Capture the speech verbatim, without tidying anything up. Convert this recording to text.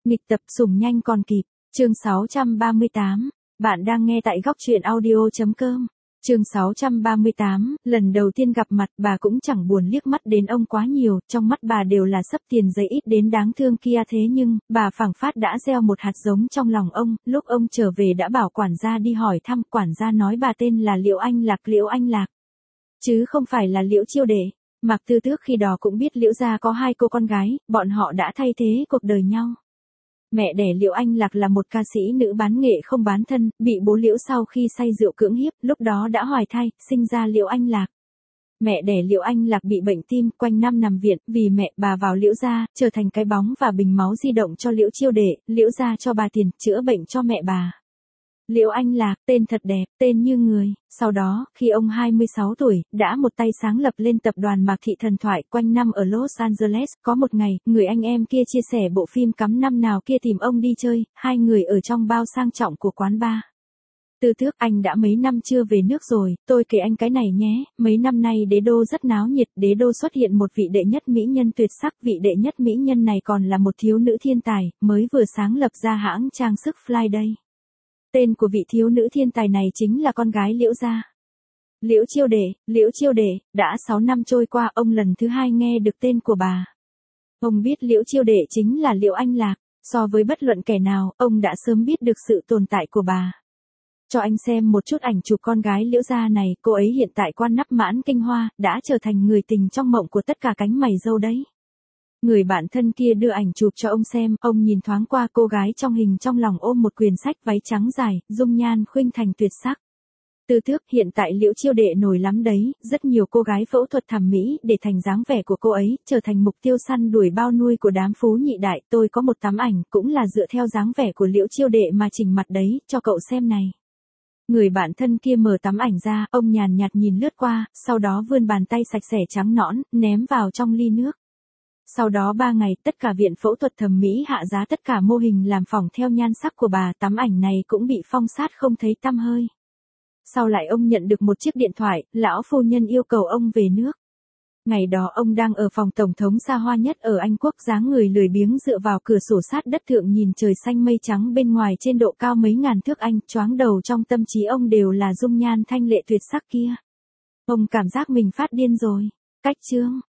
Nghịch tập sủng nhanh còn kịp. Chương sáu trăm ba mươi tám. Bạn đang nghe tại góc truyện audio chấm com. Chương sáu trăm ba mươi tám, lần đầu tiên gặp mặt bà cũng chẳng buồn liếc mắt đến ông quá nhiều, trong mắt bà đều là xấp tiền giấy ít đến đáng thương kia, thế nhưng, bà phảng phất đã gieo một hạt giống trong lòng ông, lúc ông trở về đã bảo quản gia đi hỏi thăm, quản gia nói bà tên là Liễu Anh Lạc, Liễu Anh Lạc, chứ không phải là Liễu Chiêu Đệ. Mạc Tư Tước khi đó cũng biết Liễu gia có hai cô con gái, bọn họ đã thay thế cuộc đời nhau. Mẹ đẻ Liễu Anh Lạc là một ca sĩ nữ bán nghệ không bán thân, bị bố Liễu sau khi say rượu cưỡng hiếp, lúc đó đã hoài thai, sinh ra Liễu Anh Lạc. Mẹ đẻ Liễu Anh Lạc bị bệnh tim, quanh năm nằm viện, vì mẹ bà vào Liễu gia, trở thành cái bóng và bình máu di động cho Liễu Chiêu Đệ, Liễu gia cho bà tiền, chữa bệnh cho mẹ bà. Liễu Anh Lạc, tên thật đẹp, tên như người. Sau đó, khi ông hai mươi sáu tuổi, đã một tay sáng lập lên tập đoàn Mạc Thị Thần Thoại, quanh năm ở Los Angeles. Có một ngày, người anh em kia chia sẻ bộ phim Cắm Năm Nào kia tìm ông đi chơi, hai người ở trong bao sang trọng của quán bar. Tư Tước, anh đã mấy năm chưa về nước rồi, tôi kể anh cái này nhé, mấy năm nay đế đô rất náo nhiệt, đế đô xuất hiện một vị đệ nhất mỹ nhân tuyệt sắc, vị đệ nhất mỹ nhân này còn là một thiếu nữ thiên tài, mới vừa sáng lập ra hãng trang sức Flyday. Tên của vị thiếu nữ thiên tài này chính là con gái Liễu gia. Liễu Chiêu Đệ, Liễu Chiêu Đệ, đã sáu năm trôi qua ông lần thứ hai nghe được tên của bà. Ông biết Liễu Chiêu Đệ chính là Liễu Anh Lạc, so với bất luận kẻ nào, ông đã sớm biết được sự tồn tại của bà. Cho anh xem một chút ảnh chụp con gái Liễu gia này, cô ấy hiện tại quan nắp mãn kinh hoa, đã trở thành người tình trong mộng của tất cả cánh mày râu đấy. Người bạn thân kia đưa ảnh chụp cho ông xem, ông nhìn thoáng qua cô gái trong hình trong lòng ôm một quyển sách, váy trắng dài, dung nhan khuynh thành tuyệt sắc. Tư Tước, hiện tại Liễu Chiêu Đệ nổi lắm đấy, rất nhiều cô gái phẫu thuật thẩm mỹ để thành dáng vẻ của cô ấy, trở thành mục tiêu săn đuổi bao nuôi của đám phú nhị đại. Tôi có một tấm ảnh, cũng là dựa theo dáng vẻ của Liễu Chiêu Đệ mà chỉnh mặt đấy, cho cậu xem này. Người bạn thân kia mở tấm ảnh ra, ông nhàn nhạt nhìn lướt qua, sau đó vươn bàn tay sạch sẽ trắng nõn, ném vào trong ly nước. Sau đó ba ngày, tất cả viện phẫu thuật thẩm mỹ hạ giá tất cả mô hình làm phỏng theo nhan sắc của bà, tấm ảnh này cũng bị phong sát không thấy tăm hơi. Sau lại ông nhận được một chiếc điện thoại, lão phu nhân yêu cầu ông về nước. Ngày đó ông đang ở phòng tổng thống xa hoa nhất ở Anh Quốc, dáng người lười biếng dựa vào cửa sổ sát đất thượng nhìn trời xanh mây trắng bên ngoài trên độ cao mấy ngàn thước, anh choáng đầu, trong tâm trí ông đều là dung nhan thanh lệ tuyệt sắc kia. Ông cảm giác mình phát điên rồi. Cách chương